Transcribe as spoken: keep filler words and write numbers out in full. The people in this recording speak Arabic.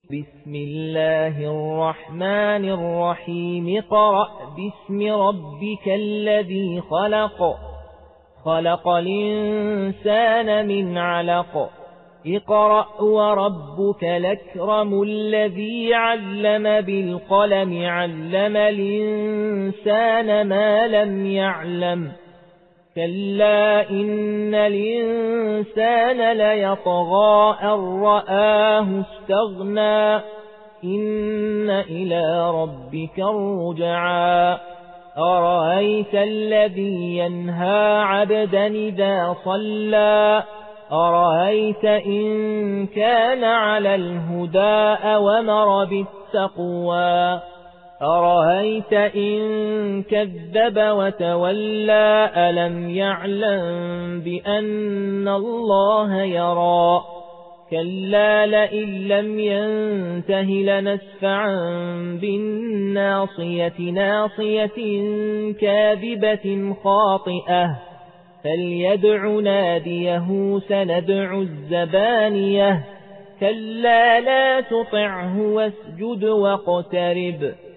بسم الله الرحمن الرحيم اقرأ باسم ربك الذي خلق خلق الإنسان من علق اقرأ وربك الأكرم الذي علم بالقلم علم الإنسان ما لم يعلم كلا إن الإنسان ليطغى أن رآه استغنى إن إلى ربك الرجعى أرأيت الذي ينهى عبدا إذا صلى أرأيت إن كان على الهدى أومر بالتقوى أرأيت إن كذب وتولى ألم يعلم بأن الله يرى كلا لئن لم ينته لنسفعا بالناصية ناصية كاذبة خاطئة فليدع ناديه سندع الزبانية كلا لا تطعه واسجد واقترب